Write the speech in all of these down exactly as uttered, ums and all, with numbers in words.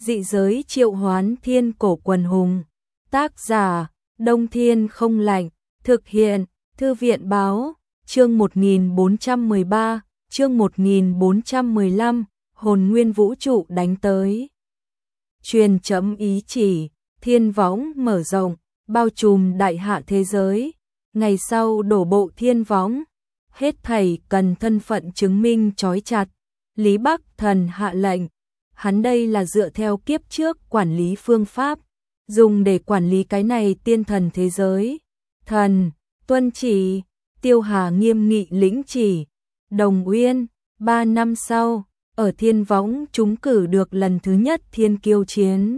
Dị giới triệu hoán thiên cổ quần hùng. Tác giả, Đông Thiên Không Lạnh. Thực hiện, Thư viện Báo. Chương một nghìn bốn trăm mười ba, chương một nghìn bốn trăm mười lăm, hồn nguyên vũ trụ đánh tới. Truyền chấm ý chỉ, thiên võng mở rộng, bao trùm đại hạ thế giới. Ngày sau đổ bộ thiên võng, hết thảy cần thân phận chứng minh trói chặt. Lý Bắc Thần hạ lệnh, hắn đây là dựa theo kiếp trước quản lý phương pháp, dùng để quản lý cái này tiên thần thế giới. Thần, tuân chỉ, Tiêu Hà nghiêm nghị lĩnh chỉ. Đồng Uyên, ba năm sau, ở thiên võng chúng cử được lần thứ nhất thiên kiêu chiến.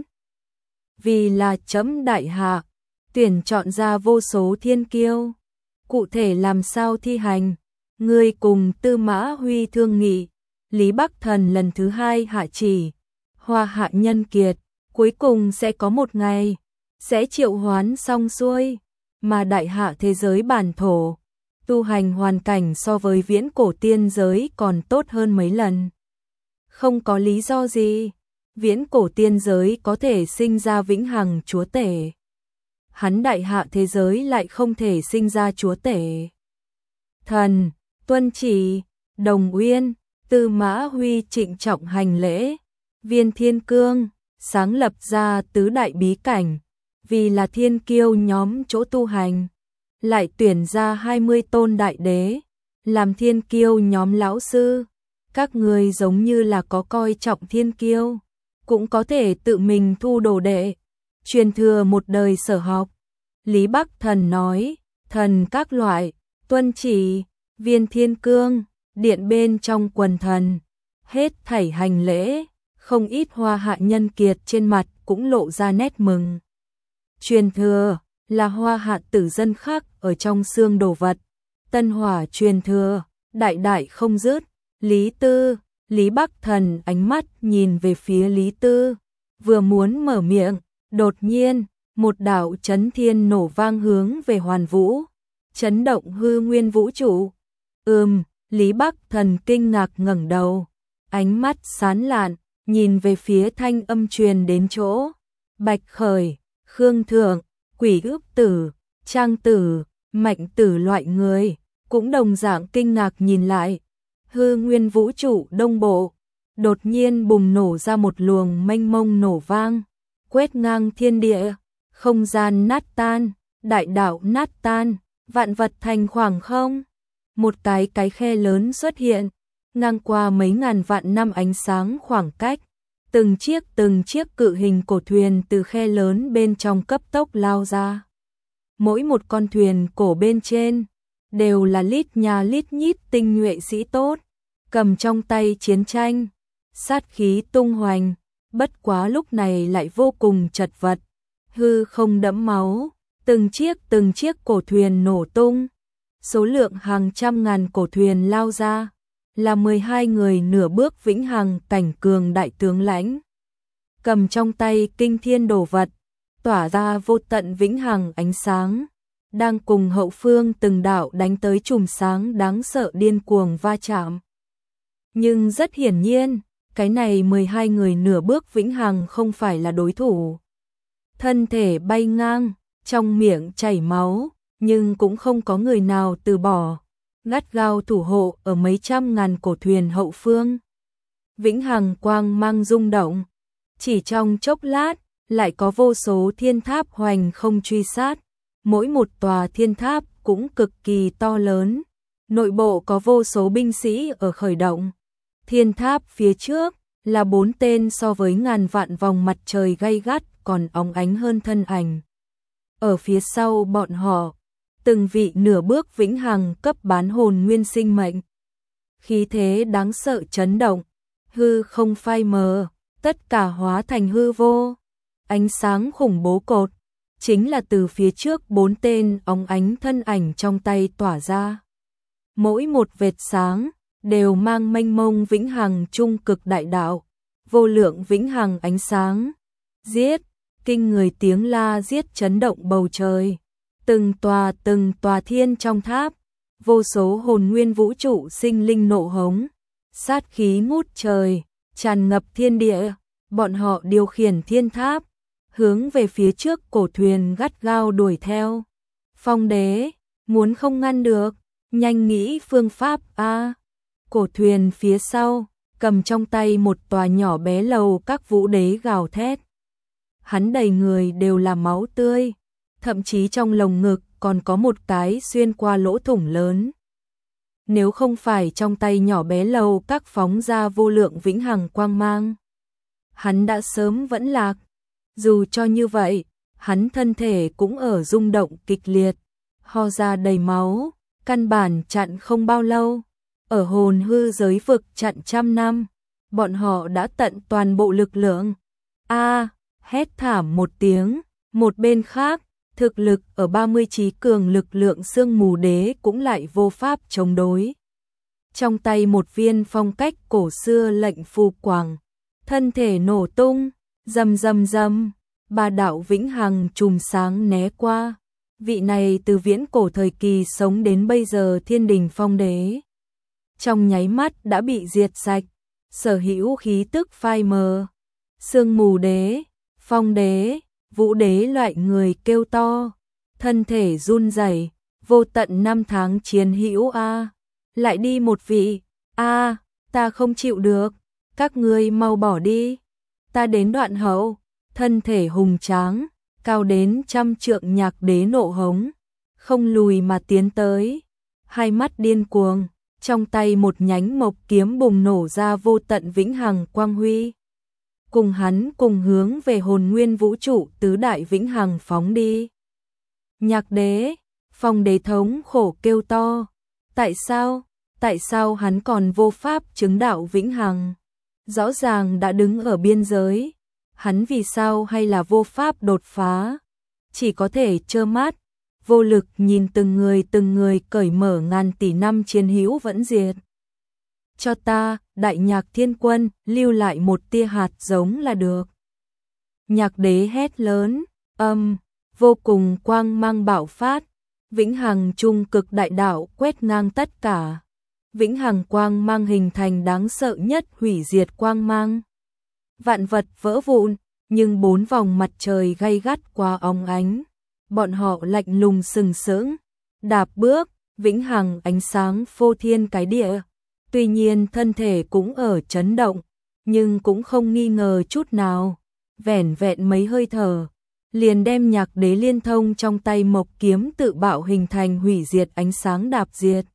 Vì là chấm đại hạ, tuyển chọn ra vô số thiên kiêu. Cụ thể làm sao thi hành, ngươi cùng Tư Mã Huy thương nghị. Lý Bắc Thần lần thứ hai hạ chỉ, Hoa Hạ nhân kiệt, cuối cùng sẽ có một ngày, sẽ triệu hoán xong xuôi, mà đại hạ thế giới bản thổ, tu hành hoàn cảnh so với viễn cổ tiên giới còn tốt hơn mấy lần. Không có lý do gì, viễn cổ tiên giới có thể sinh ra vĩnh hằng chúa tể. Hắn đại hạ thế giới lại không thể sinh ra chúa tể. Thần, tuân chỉ, Đồng Uyên, Tư Mã Huy trịnh trọng hành lễ. Viên Thiên Cương, sáng lập ra tứ đại bí cảnh, vì là thiên kiêu nhóm chỗ tu hành. Lại tuyển ra hai mươi tôn đại đế, làm thiên kiêu nhóm lão sư. Các người giống như là có coi trọng thiên kiêu, cũng có thể tự mình thu đồ đệ, truyền thừa một đời sở học. Lý Bắc Thần nói, thần các loại, tuân chỉ. Viên Thiên Cương, điện bên trong quần thần, hết thảy hành lễ, không ít Hoa Hạ nhân kiệt trên mặt cũng lộ ra nét mừng. Truyền thừa là Hoa Hạ tử dân khác ở trong xương đồ vật, tân hỏa truyền thừa, đại đại không dứt. Lý Tư, Lý Bắc Thần ánh mắt nhìn về phía Lý Tư, vừa muốn mở miệng, đột nhiên, một đạo chấn thiên nổ vang hướng về Hoàn Vũ, chấn động hư nguyên vũ trụ. Ừm, Lý Bắc Thần kinh ngạc ngẩng đầu, ánh mắt sáng lạn, nhìn về phía thanh âm truyền đến chỗ. Bạch Khởi, Khương Thượng, Quỷ Ước Tử, Trang Tử, Mạnh Tử loại người, cũng đồng dạng kinh ngạc nhìn lại. Hư nguyên vũ trụ đông bộ, đột nhiên bùng nổ ra một luồng mênh mông nổ vang, quét ngang thiên địa, không gian nát tan, đại đạo nát tan, vạn vật thành khoảng không. Một cái cái khe lớn xuất hiện, ngang qua mấy ngàn vạn năm ánh sáng khoảng cách. Từng chiếc từng chiếc cự hình cổ thuyền từ khe lớn bên trong cấp tốc lao ra. Mỗi một con thuyền cổ bên trên, đều là lít nhà lít nhít tinh nhuệ sĩ tốt, cầm trong tay chiến tranh, sát khí tung hoành, bất quá lúc này lại vô cùng chật vật, hư không đẫm máu, từng chiếc từng chiếc cổ thuyền nổ tung. Số lượng hàng trăm ngàn cổ thuyền lao ra, là mười hai người nửa bước vĩnh hằng cảnh cường đại tướng lãnh. Cầm trong tay kinh thiên đồ vật, tỏa ra vô tận vĩnh hằng ánh sáng, đang cùng hậu phương từng đạo đánh tới chùm sáng đáng sợ điên cuồng va chạm. Nhưng rất hiển nhiên, cái này mười hai người nửa bước vĩnh hằng không phải là đối thủ. Thân thể bay ngang, trong miệng chảy máu, nhưng cũng không có người nào từ bỏ, gắt gao thủ hộ ở mấy trăm ngàn cổ thuyền hậu phương. Vĩnh hằng quang mang rung động, chỉ trong chốc lát, lại có vô số thiên tháp hoành không truy sát, mỗi một tòa thiên tháp cũng cực kỳ to lớn, nội bộ có vô số binh sĩ ở khởi động. Thiên tháp phía trước là bốn tên so với ngàn vạn vòng mặt trời gay gắt còn óng ánh hơn thân ảnh. Ở phía sau bọn họ, từng vị nửa bước vĩnh hằng cấp bán hồn nguyên sinh mệnh. Khí thế đáng sợ chấn động, hư không phai mờ, tất cả hóa thành hư vô. Ánh sáng khủng bố cột, chính là từ phía trước bốn tên óng ánh thân ảnh trong tay tỏa ra. Mỗi một vệt sáng, đều mang mênh mông vĩnh hằng trung cực đại đạo, vô lượng vĩnh hằng ánh sáng. Giết, kinh người tiếng la giết chấn động bầu trời. Từng tòa từng tòa thiên trong tháp, vô số hồn nguyên vũ trụ sinh linh nộ hống, sát khí ngút trời, tràn ngập thiên địa, Bọn họ điều khiển thiên tháp, hướng về phía trước cổ thuyền gắt gao đuổi theo. Phong đế, muốn không ngăn được, nhanh nghĩ phương pháp a. Cổ thuyền phía sau, cầm trong tay một tòa nhỏ bé lầu các vũ đế gào thét. Hắn đầy người đều là máu tươi, thậm chí trong lồng ngực còn có một cái xuyên qua lỗ thủng lớn. Nếu không phải trong tay nhỏ bé lầu các phóng ra vô lượng vĩnh hằng quang mang, hắn đã sớm vẫn lạc. Dù cho như vậy, hắn thân thể cũng ở rung động kịch liệt, ho ra đầy máu, căn bản chặn không bao lâu. Ở hồn hư giới vực chặn trăm năm, bọn họ đã tận toàn bộ lực lượng. A, hét thảm một tiếng, một bên khác, thực lực ở ba mươi trí cường lực lượng sương mù đế cũng lại vô pháp chống đối. Trong tay một viên phong cách cổ xưa lệnh phù quang, thân thể nổ tung, rầm rầm rầm, ba đạo vĩnh hằng chùm sáng né qua. Vị này từ viễn cổ thời kỳ sống đến bây giờ thiên đình phong đế, trong nháy mắt đã bị diệt sạch, sở hữu khí tức phai mờ. Sương mù đế, phong đế, vũ đế loại người kêu to, thân thể run rẩy, vô tận năm tháng chiến hữu a, lại đi một vị, a, ta không chịu được, các ngươi mau bỏ đi. Ta đến đoạn hậu, thân thể hùng tráng, cao đến trăm trượng nhạc đế nộ hống, không lùi mà tiến tới, hai mắt điên cuồng, trong tay một nhánh mộc kiếm bùng nổ ra vô tận vĩnh hằng quang huy. Cùng hắn cùng hướng về hồn nguyên vũ trụ tứ đại vĩnh hằng phóng đi. Nhạc đế, phong đế thống khổ kêu to, tại sao, tại sao hắn còn vô pháp chứng đạo vĩnh hằng? Rõ ràng đã đứng ở biên giới, hắn vì sao hay là vô pháp đột phá? Chỉ có thể trơ mắt, vô lực nhìn từng người từng người cởi mở ngàn tỷ năm chiến hữu vẫn diệt. Cho ta, đại nhạc thiên quân, lưu lại một tia hạt giống là được. Nhạc đế hét lớn, âm, vô cùng quang mang bạo phát, vĩnh hằng trung cực đại đạo quét ngang tất cả. Vĩnh hằng quang mang hình thành đáng sợ nhất hủy diệt quang mang. Vạn vật vỡ vụn, nhưng bốn vòng mặt trời gay gắt quá óng ánh. Bọn họ lạnh lùng sừng sững, đạp bước, vĩnh hằng ánh sáng phô thiên cái địa. Tuy nhiên thân thể cũng ở chấn động, nhưng cũng không nghi ngờ chút nào. Vẻn vẹn mấy hơi thở, liền đem nhạc đế liên thông trong tay mộc kiếm tự bạo hình thành hủy diệt ánh sáng đạp diệt.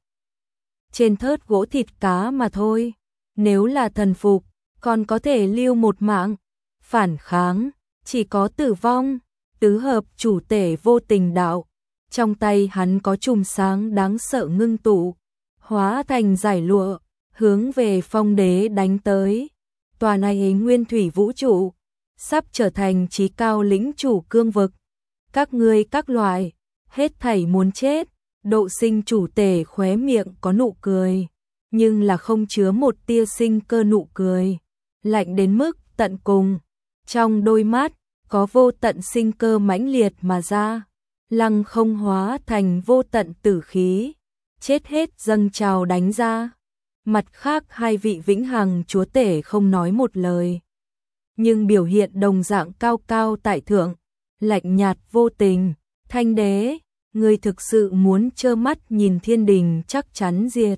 Trên thớt gỗ thịt cá mà thôi, nếu là thần phục, còn có thể lưu một mạng. Phản kháng, chỉ có tử vong. Tứ hợp chủ tể vô tình đạo, trong tay hắn có chùm sáng đáng sợ ngưng tụ, hóa thành giải lụa, hướng về phong đế đánh tới. Tòa này nguyên thủy vũ trụ, sắp trở thành chí cao lĩnh chủ cương vực. Các ngươi các loại, hết thảy muốn chết. Độ sinh chủ tể khóe miệng có nụ cười, nhưng là không chứa một tia sinh cơ nụ cười, lạnh đến mức tận cùng. Trong đôi mắt, có vô tận sinh cơ mãnh liệt mà ra, lăng không hóa thành vô tận tử khí, chết hết dâng trào đánh ra. Mặt khác hai vị vĩnh hằng chúa tể không nói một lời, nhưng biểu hiện đồng dạng cao cao tại thượng, lạnh nhạt vô tình. Thanh đế, ngươi thực sự muốn trơ mắt nhìn thiên đình chắc chắn diệt?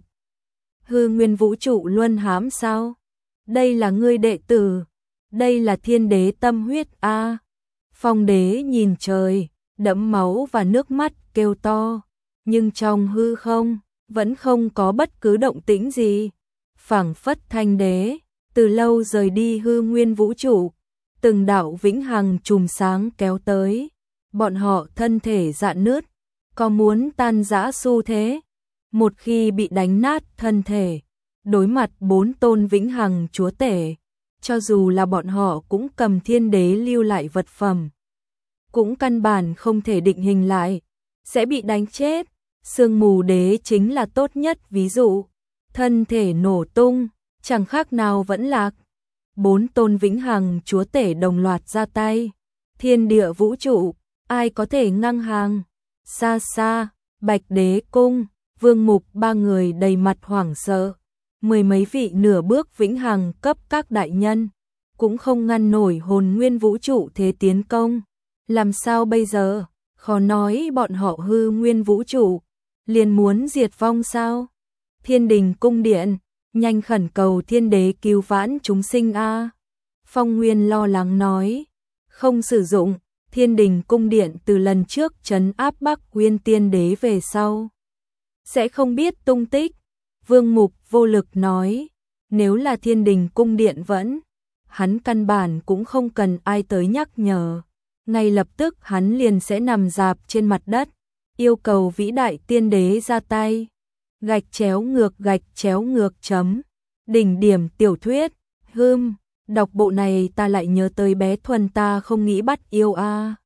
Hư nguyên vũ trụ luân hãm sao? Đây là ngươi đệ tử, đây là thiên đế tâm huyết a. À. Phong đế nhìn trời, đẫm máu và nước mắt kêu to, nhưng trong hư không vẫn không có bất cứ động tĩnh gì. Phảng phất thanh đế từ lâu rời đi hư nguyên vũ trụ, từng đạo vĩnh hằng chùm sáng kéo tới, bọn họ thân thể rạn nứt, có muốn tan rã xu thế. Một khi bị đánh nát thân thể, đối mặt bốn tôn vĩnh hằng chúa tể, cho dù là bọn họ cũng cầm thiên đế lưu lại vật phẩm, cũng căn bản không thể định hình lại, sẽ bị đánh chết. Sương mù đế chính là tốt nhất ví dụ, thân thể nổ tung, chẳng khác nào vẫn lạc. Bốn tôn vĩnh hằng chúa tể đồng loạt ra tay, thiên địa vũ trụ, ai có thể ngang hàng? Xa xa, Bạch Đế Cung, Vương Mục ba người đầy mặt hoảng sợ, mười mấy vị nửa bước vĩnh hằng cấp các đại nhân, cũng không ngăn nổi hồn nguyên vũ trụ thế tiến công. Làm sao bây giờ? Khó nói bọn họ hư nguyên vũ trụ liền muốn diệt vong sao? Thiên đình cung điện, nhanh khẩn cầu thiên đế cứu vãn chúng sinh a. Phong Nguyên lo lắng nói, không sử dụng, thiên đình cung điện từ lần trước trấn áp Bắc Nguyên tiên đế về sau sẽ không biết tung tích. Vương Mục vô lực nói, nếu là thiên đình cung điện vẫn, hắn căn bản cũng không cần ai tới nhắc nhở. Ngay lập tức hắn liền sẽ nằm rạp trên mặt đất, yêu cầu vĩ đại tiên đế ra tay. Gạch chéo ngược gạch chéo ngược chấm. Đỉnh điểm tiểu thuyết, hưm, đọc bộ này ta lại nhớ tới bé Thuần ta không nghĩ bắt yêu a.